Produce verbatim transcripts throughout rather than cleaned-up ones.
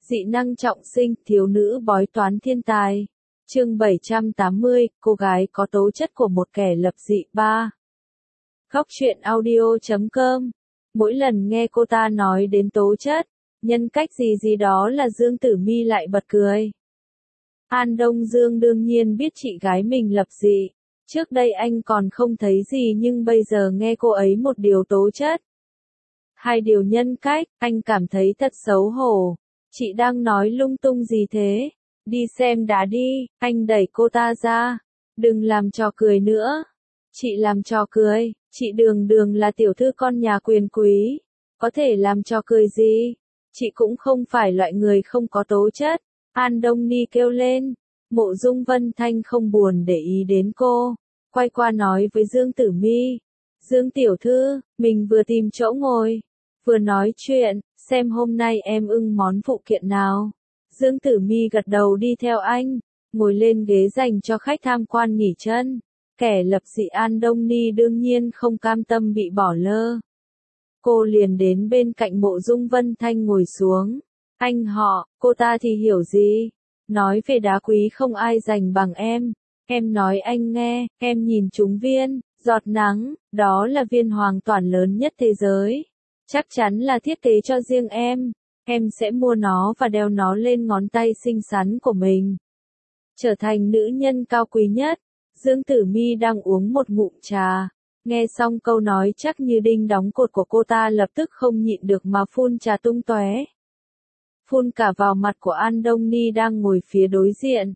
Dị năng trọng sinh, thiếu nữ bói toán thiên tài. Chương bảy trăm tám mươi, cô gái có tố chất của một kẻ lập dị. ba. Góc truyện audio chấm com. Mỗi lần nghe cô ta nói đến tố chất, nhân cách gì gì đó là Dương Tử Mi lại bật cười. An Đông Dương đương nhiên biết chị gái mình lập dị. Trước đây anh còn không thấy gì nhưng bây giờ nghe cô ấy một điều tố chất, hai điều nhân cách, anh cảm thấy thật xấu hổ. Chị đang nói lung tung gì thế? Đi xem đá đi, anh đẩy cô ta ra. Đừng làm trò cười nữa. Chị làm trò cười, chị Đường Đường là tiểu thư con nhà quyền quý. Có thể làm trò cười gì? Chị cũng không phải loại người không có tố chất. An Đông Ni kêu lên. Mộ Dung Vân Thanh không buồn để ý đến cô. Quay qua nói với Dương Tử Mi. Dương tiểu thư, mình vừa tìm chỗ ngồi, vừa nói chuyện, xem hôm nay em ưng món phụ kiện nào. Dương Tử Mi gật đầu đi theo anh, ngồi lên ghế dành cho khách tham quan nghỉ chân. Kẻ lập dị An Đông Ni đương nhiên không cam tâm bị bỏ lơ. Cô liền đến bên cạnh Mộ Dung Vân Thanh ngồi xuống. Anh họ, cô ta thì hiểu gì? Nói về đá quý không ai giành bằng em. Em nói anh nghe, em nhìn chúng viên giọt nắng, đó là viên hoàn toàn lớn nhất thế giới. Chắc chắn là thiết kế cho riêng em. Em sẽ mua nó và đeo nó lên ngón tay xinh xắn của mình. Trở thành nữ nhân cao quý nhất. Dương Tử Mi đang uống một ngụm trà. Nghe xong câu nói chắc như đinh đóng cột của cô ta lập tức không nhịn được mà phun trà tung tóe. Phun cả vào mặt của An Đông Ni đang ngồi phía đối diện.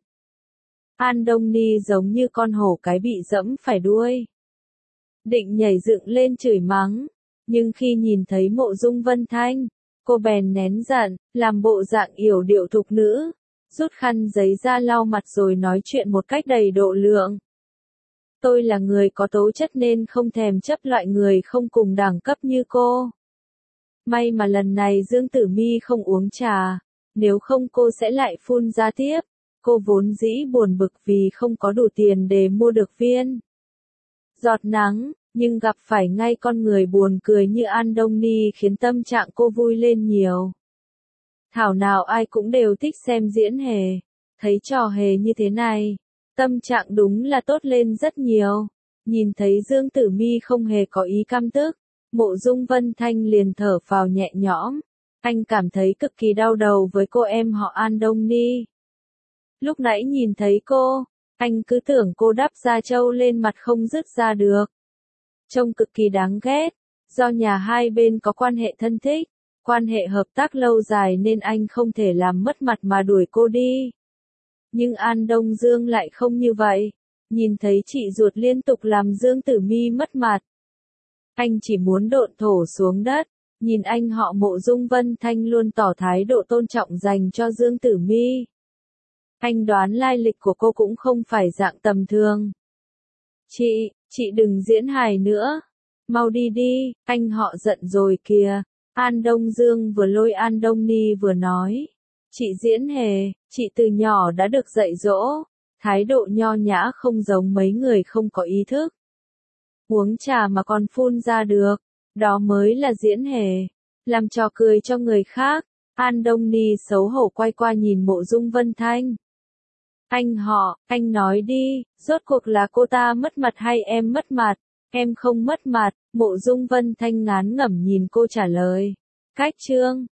An Đông Ni giống như con hổ cái bị dẫm phải đuôi. Định nhảy dựng lên chửi mắng. Nhưng khi nhìn thấy Mộ Dung Vân Thanh, cô bèn nén giận, làm bộ dạng yểu điệu thục nữ, rút khăn giấy ra lau mặt rồi nói chuyện một cách đầy độ lượng. Tôi là người có tố chất nên không thèm chấp loại người không cùng đẳng cấp như cô. May mà lần này Dương Tử Mi không uống trà, nếu không cô sẽ lại phun ra tiếp. Cô vốn dĩ buồn bực vì không có đủ tiền để mua được viên giọt nắng, nhưng gặp phải ngay con người buồn cười như An Đông Ni khiến tâm trạng cô vui lên nhiều. Thảo nào ai cũng đều thích xem diễn hề, thấy trò hề như thế này, tâm trạng đúng là tốt lên rất nhiều. Nhìn thấy Dương Tử Mi không hề có ý căm tức, Mộ Dung Vân Thanh liền thở phào nhẹ nhõm. Anh cảm thấy cực kỳ đau đầu với cô em họ An Đông Ni. Lúc nãy nhìn thấy cô, anh cứ tưởng cô đắp da trâu lên mặt không dứt ra được. Trông cực kỳ đáng ghét. Do nhà hai bên có quan hệ thân thích, quan hệ hợp tác lâu dài nên anh không thể làm mất mặt mà đuổi cô đi. Nhưng An Đông Dương lại không như vậy. Nhìn thấy chị ruột liên tục làm Dương Tử Mi mất mặt, anh chỉ muốn độn thổ xuống đất. Nhìn anh họ Mộ Dung Vân Thanh luôn tỏ thái độ tôn trọng dành cho Dương Tử Mi. Anh đoán lai lịch của cô cũng không phải dạng tầm thường. Chị, chị đừng diễn hài nữa. Mau đi đi, anh họ giận rồi kìa. An Đông Dương vừa lôi An Đông Ni vừa nói. Chị diễn hề, chị từ nhỏ đã được dạy dỗ. Thái độ nho nhã không giống mấy người không có ý thức. Uống trà mà còn phun ra được. Đó mới là diễn hề. Làm trò cười cho người khác. An Đông Ni xấu hổ quay qua nhìn Mộ Dung Vân Thanh. Anh họ, anh nói đi, rốt cuộc là cô ta mất mặt hay em mất mặt? Em không mất mặt. Mộ Dung Vân Thanh ngán ngẩm nhìn cô trả lời. Cách chương.